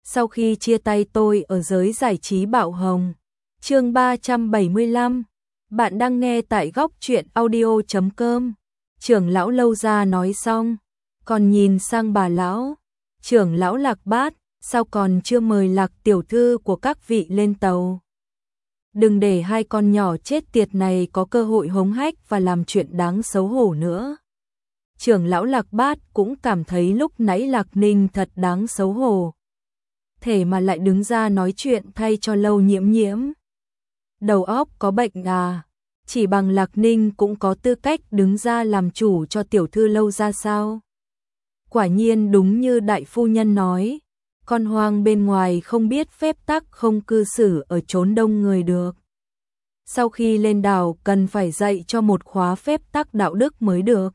sau khi chia tay tôi ở giới giải trí Bạo Hồng. Chương 375. Bạn đang nghe tại góc truyện audio.com. Trưởng lão Lâu Gia nói xong, còn nhìn sang bà lão. Trưởng lão Lạc Bát, sao còn chưa mời Lạc tiểu thư của các vị lên tàu? Đừng để hai con nhỏ chết tiệt này có cơ hội hống hách và làm chuyện đáng xấu hổ nữa. Trưởng lão Lạc Bát cũng cảm thấy lúc nãy Lạc Ninh thật đáng xấu hổ. Thể mà lại đứng ra nói chuyện thay cho Lâu Nhiễm Nhiễm. Đầu óc có bệnh à? Chỉ bằng Lạc Ninh cũng có tư cách đứng ra làm chủ cho tiểu thư Lâu gia sao? Quả nhiên đúng như đại phu nhân nói, con hoang bên ngoài không biết phép tắc không cư xử ở chốn đông người được. Sau khi lên đảo cần phải dạy cho một khóa phép tắc đạo đức mới được.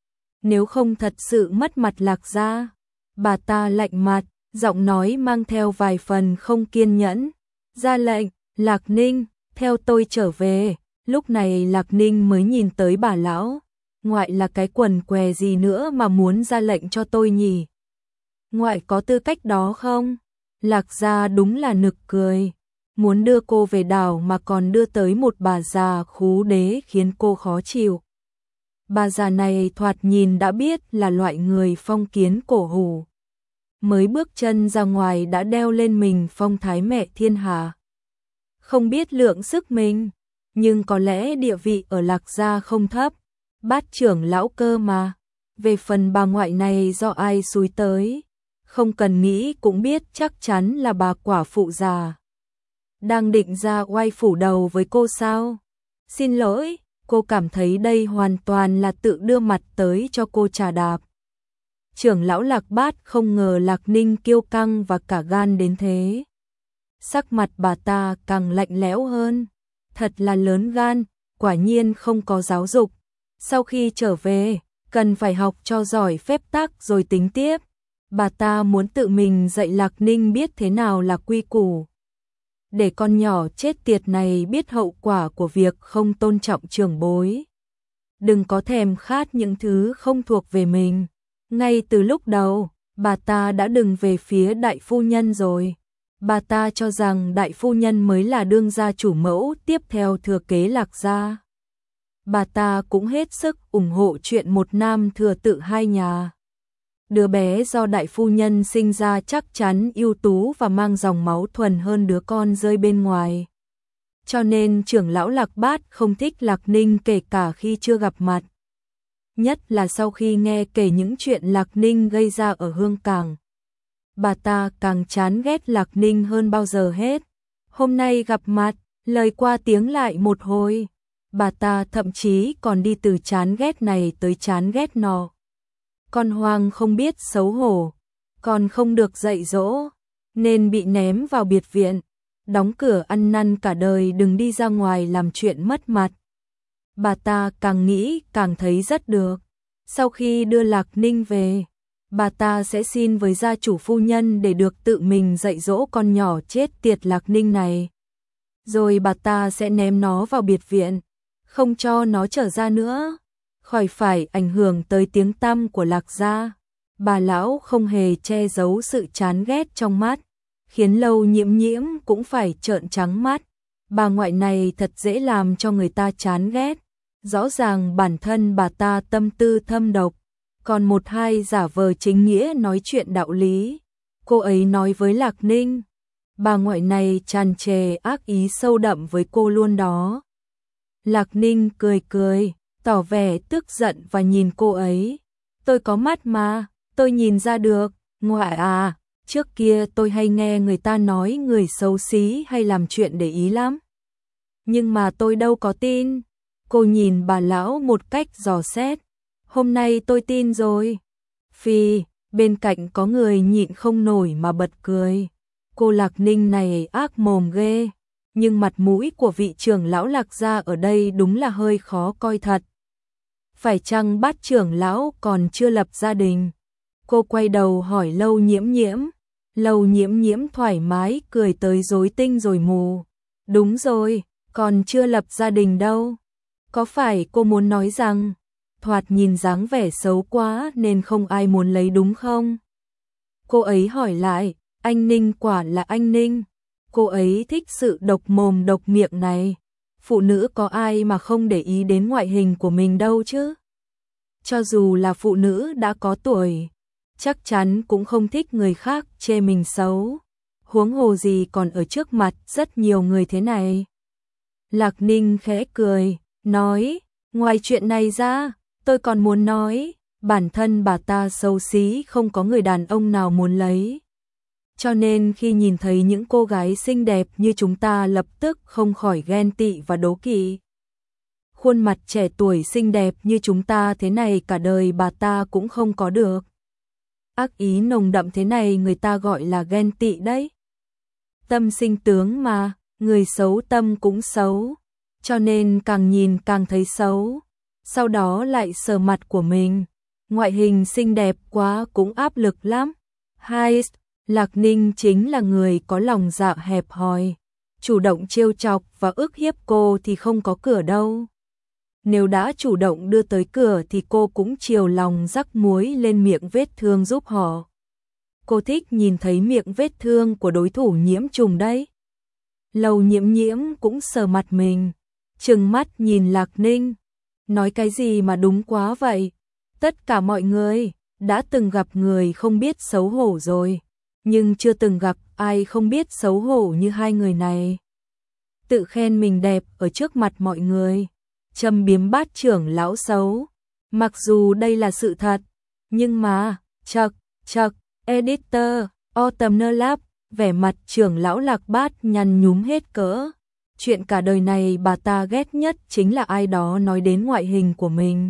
Nếu không thật sự mất mặt Lạc gia. Bà ta lạnh mặt, giọng nói mang theo vài phần không kiên nhẫn. Ra lệnh, Lạc Ninh, theo tôi trở về. Lúc này Lạc Ninh mới nhìn tới bà lão. Ngoại là cái quần què gì nữa mà muốn ra lệnh cho tôi nhỉ? Ngoại có tư cách đó không? Lạc gia đúng là nực cười. Muốn đưa cô về đảo mà còn đưa tới một bà già khú đế khiến cô khó chịu. Bà già này thoạt nhìn đã biết là loại người phong kiến cổ hủ. Mới bước chân ra ngoài đã đeo lên mình phong thái mẹ thiên hạ. Không biết lượng sức mình, nhưng có lẽ địa vị ở Lạc gia không thấp. Bát trưởng lão cơ mà. Về phần bà ngoại này do ai xúi tới, không cần nghĩ cũng biết chắc chắn là bà quả phụ già. Đang định ra oai phủ đầu với cô sao? Xin lỗi, cô cảm thấy đây hoàn toàn là tự đưa mặt tới cho cô trà đạp. Trưởng lão Lạc Bát không ngờ Lạc Ninh kiêu căng và cả gan đến thế. Sắc mặt bà ta càng lạnh lẽo hơn. Thật là lớn gan, quả nhiên không có giáo dục. Sau khi trở về, cần phải học cho giỏi phép tắc rồi tính tiếp. Bà ta muốn tự mình dạy Lạc Ninh biết thế nào là quy củ. Để con nhỏ chết tiệt này biết hậu quả của việc không tôn trọng trưởng bối. Đừng có thèm khát những thứ không thuộc về mình. Ngay từ lúc đầu, bà ta đã đứng về phía đại phu nhân rồi. Bà ta cho rằng đại phu nhân mới là đương gia chủ mẫu tiếp theo thừa kế Lạc gia. Bà ta cũng hết sức ủng hộ chuyện một nam thừa tự hai nhà. Đứa bé do đại phu nhân sinh ra chắc chắn ưu tú và mang dòng máu thuần hơn đứa con rơi bên ngoài. Cho nên trưởng lão Lạc Bát không thích Lạc Ninh kể cả khi chưa gặp mặt. Nhất là sau khi nghe kể những chuyện Lạc Ninh gây ra ở Hương Cảng. Bà ta càng chán ghét Lạc Ninh hơn bao giờ hết. Hôm nay gặp mặt, lời qua tiếng lại một hồi. Bà ta thậm chí còn đi từ chán ghét này tới chán ghét nọ. Con hoang không biết xấu hổ, còn không được dạy dỗ, nên bị ném vào biệt viện, đóng cửa ăn năn cả đời đừng đi ra ngoài làm chuyện mất mặt. Bà ta càng nghĩ càng thấy rất được. Sau khi đưa Lạc Ninh về, bà ta sẽ xin với gia chủ phu nhân để được tự mình dạy dỗ con nhỏ chết tiệt Lạc Ninh này. Rồi bà ta sẽ ném nó vào biệt viện, không cho nó trở ra nữa, khỏi phải ảnh hưởng tới tiếng tăm của Lạc gia. Bà lão không hề che giấu sự chán ghét trong mắt, khiến Lâu Nhiễm Nhiễm cũng phải trợn trắng mắt. Bà ngoại này thật dễ làm cho người ta chán ghét. Rõ ràng bản thân bà ta tâm tư thâm độc, còn một hai giả vờ chính nghĩa nói chuyện đạo lý. Cô ấy nói với Lạc Ninh, bà ngoại này tràn trề ác ý sâu đậm với cô luôn đó. Lạc Ninh cười cười, tỏ vẻ tức giận và nhìn cô ấy. Tôi có mắt mà, tôi nhìn ra được. Ngoại à, trước kia tôi hay nghe người ta nói người xấu xí hay làm chuyện để ý lắm. Nhưng mà tôi đâu có tin. Cô nhìn bà lão một cách dò xét. Hôm nay tôi tin rồi. Phi, bên cạnh có người nhịn không nổi mà bật cười. Cô Lạc Ninh này ác mồm ghê. Nhưng mặt mũi của vị trưởng lão Lạc gia ở đây đúng là hơi khó coi thật. Phải chăng Bát trưởng lão còn chưa lập gia đình? Cô quay đầu hỏi Lâu Nhiễm Nhiễm. Lâu Nhiễm Nhiễm thoải mái cười tới rối tinh rồi mù. Đúng rồi, còn chưa lập gia đình đâu. Có phải cô muốn nói rằng thoạt nhìn dáng vẻ xấu quá nên không ai muốn lấy đúng không? Cô ấy hỏi lại, Anh Ninh quả là anh Ninh. Cô ấy thích sự độc mồm độc miệng này. Phụ nữ có ai mà không để ý đến ngoại hình của mình đâu chứ. Cho dù là phụ nữ đã có tuổi, chắc chắn cũng không thích người khác chê mình xấu. Huống hồ gì còn ở trước mặt rất nhiều người thế này. Lạc Ninh khẽ cười, nói, ngoài chuyện này ra, tôi còn muốn nói, bản thân bà ta xấu xí không có người đàn ông nào muốn lấy. Cho nên khi nhìn thấy những cô gái xinh đẹp như chúng ta lập tức không khỏi ghen tị và đố kỵ. Khuôn mặt trẻ tuổi xinh đẹp như chúng ta thế này cả đời bà ta cũng không có được. Ác ý nồng đậm thế này người ta gọi là ghen tị đấy. Tâm sinh tướng mà, người xấu tâm cũng xấu, cho nên càng nhìn càng thấy xấu, sau đó lại sờ mặt của mình. Ngoại hình xinh đẹp quá cũng áp lực lắm. Hai, Lạc Ninh chính là người có lòng dạ hẹp hòi, chủ động trêu chọc và ức hiếp cô thì không có cửa đâu. Nếu đã chủ động đưa tới cửa thì cô cũng chiều lòng rắc muối lên miệng vết thương giúp họ. Cô thích nhìn thấy miệng vết thương của đối thủ nhiễm trùng đấy. Lầu Nhiễm Nhiễm cũng sờ mặt mình, trừng mắt nhìn Lạc Ninh. Nói cái gì mà đúng quá vậy? Tất cả mọi người đã từng gặp người không biết xấu hổ rồi, nhưng chưa từng gặp ai không biết xấu hổ như hai người này. Tự khen mình đẹp ở trước mặt mọi người, châm biếm bát trưởng lão xấu. Mặc dù đây là sự thật, nhưng mà, chật, editor, Autumn Lab, vẻ mặt trưởng lão Lạc Bát nhăn nhúm hết cỡ. Chuyện cả đời này bà ta ghét nhất chính là ai đó nói đến ngoại hình của mình.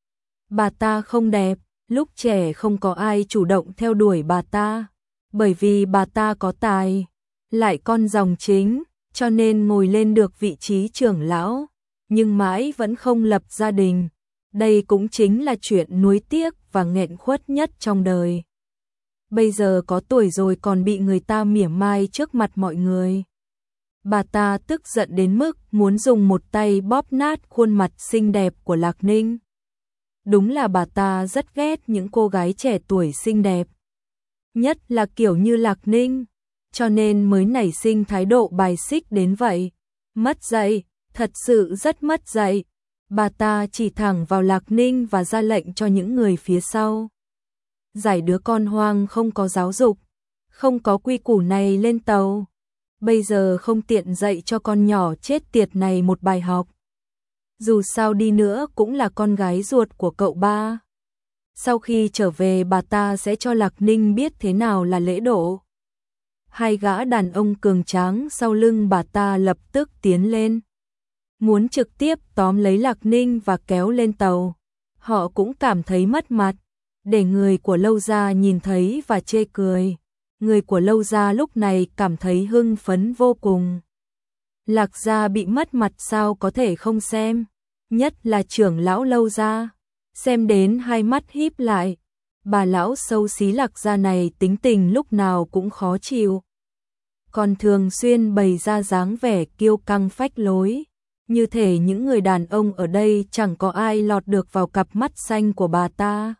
Bà ta không đẹp, lúc trẻ không có ai chủ động theo đuổi bà ta, bởi vì bà ta có tài, lại con dòng chính, cho nên ngồi lên được vị trí trưởng lão, nhưng mãi vẫn không lập gia đình. Đây cũng chính là chuyện nuối tiếc và nghẹn khuất nhất trong đời. Bây giờ có tuổi rồi còn bị người ta mỉa mai trước mặt mọi người. Bà ta tức giận đến mức muốn dùng một tay bóp nát khuôn mặt xinh đẹp của Lạc Ninh. Đúng là bà ta rất ghét những cô gái trẻ tuổi xinh đẹp, nhất là kiểu như Lạc Ninh, cho nên mới nảy sinh thái độ bài xích đến vậy. Mất dạy, thật sự rất mất dạy. Bà ta chỉ thẳng vào Lạc Ninh và ra lệnh cho những người phía sau. Giải đứa con hoang không có giáo dục, không có quy củ này lên tàu. Bây giờ không tiện dạy cho con nhỏ chết tiệt này một bài học. Dù sao đi nữa cũng là con gái ruột của cậu ba. Sau khi trở về bà ta sẽ cho Lạc Ninh biết thế nào là lễ độ. Hai gã đàn ông cường tráng sau lưng bà ta lập tức tiến lên, muốn trực tiếp tóm lấy Lạc Ninh và kéo lên tàu. Họ cũng cảm thấy mất mặt, để người của Lâu Gia nhìn thấy và chê cười. Người của Lâu Gia lúc này cảm thấy hưng phấn vô cùng. Lạc Gia bị mất mặt sao có thể không xem, nhất là trưởng lão Lâu Gia, xem đến hai mắt híp lại. Bà lão xấu xí Lạc Gia này tính tình lúc nào cũng khó chịu, còn thường xuyên bày ra dáng vẻ kiêu căng phách lối, như thể những người đàn ông ở đây chẳng có ai lọt được vào cặp mắt xanh của bà ta.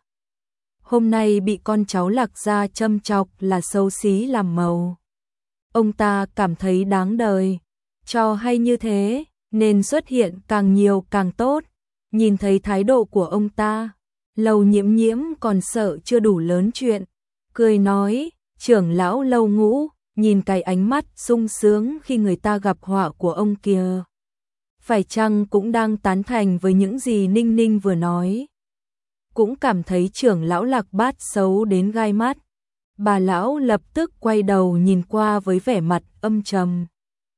Hôm nay bị con cháu Lạc Gia châm chọc là xấu xí làm màu. Ông ta cảm thấy đáng đời, cho hay như thế, nên xuất hiện càng nhiều càng tốt. Nhìn thấy thái độ của ông ta, Lầu Nhiễm Nhiễm còn sợ chưa đủ lớn chuyện, cười nói, trưởng lão Lâu Ngũ, nhìn cái ánh mắt sung sướng khi người ta gặp họa của ông kìa. Phải chăng cũng đang tán thành với những gì Ninh Ninh vừa nói? Cũng cảm thấy trưởng lão Lạc Bát xấu đến gai mắt. Bà lão lập tức quay đầu nhìn qua với vẻ mặt âm trầm,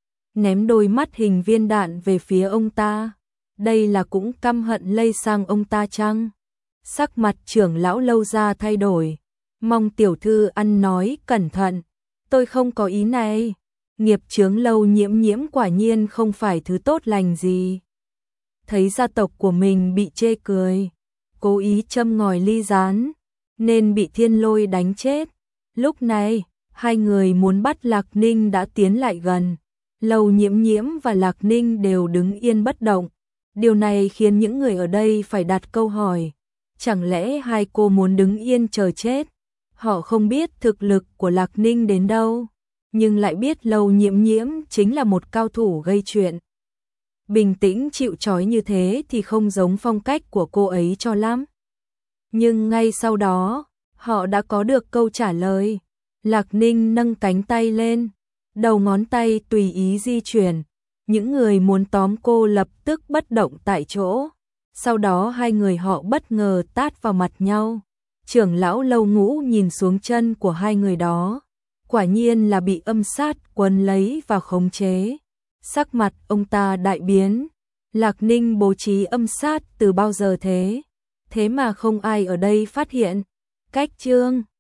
ném đôi mắt hình viên đạn về phía ông ta. Đây là cũng căm hận lây sang ông ta chăng? Sắc mặt trưởng lão Lâu Gia thay đổi. Mong tiểu thư ăn nói cẩn thận, tôi không có ý này. Nghiệp chướng Lâu Nhiễm Nhiễm quả nhiên không phải thứ tốt lành gì. Thấy gia tộc của mình bị chê cười, cố ý châm ngòi ly gián, nên bị Thiên Lôi đánh chết. Lúc này, hai người muốn bắt Lạc Ninh đã tiến lại gần. Lầu Nhiễm Nhiễm và Lạc Ninh đều đứng yên bất động. Điều này khiến những người ở đây phải đặt câu hỏi. Chẳng lẽ hai cô muốn đứng yên chờ chết? Họ không biết thực lực của Lạc Ninh đến đâu, nhưng lại biết Lâu Nhiễm Nhiễm chính là một cao thủ gây chuyện. Bình tĩnh chịu trói như thế thì không giống phong cách của cô ấy cho lắm. Nhưng ngay sau đó, họ đã có được câu trả lời. Lạc Ninh nâng cánh tay lên, đầu ngón tay tùy ý di chuyển. Những người muốn tóm cô lập tức bất động tại chỗ. Sau đó hai người họ bất ngờ tát vào mặt nhau. Trưởng lão Lâu Ngũ nhìn xuống chân của hai người đó. Quả nhiên là bị âm sát quấn lấy và khống chế. Sắc mặt ông ta đại biến. Lạc Ninh bố trí âm sát từ bao giờ thế? Thế mà không ai ở đây phát hiện. Cách chương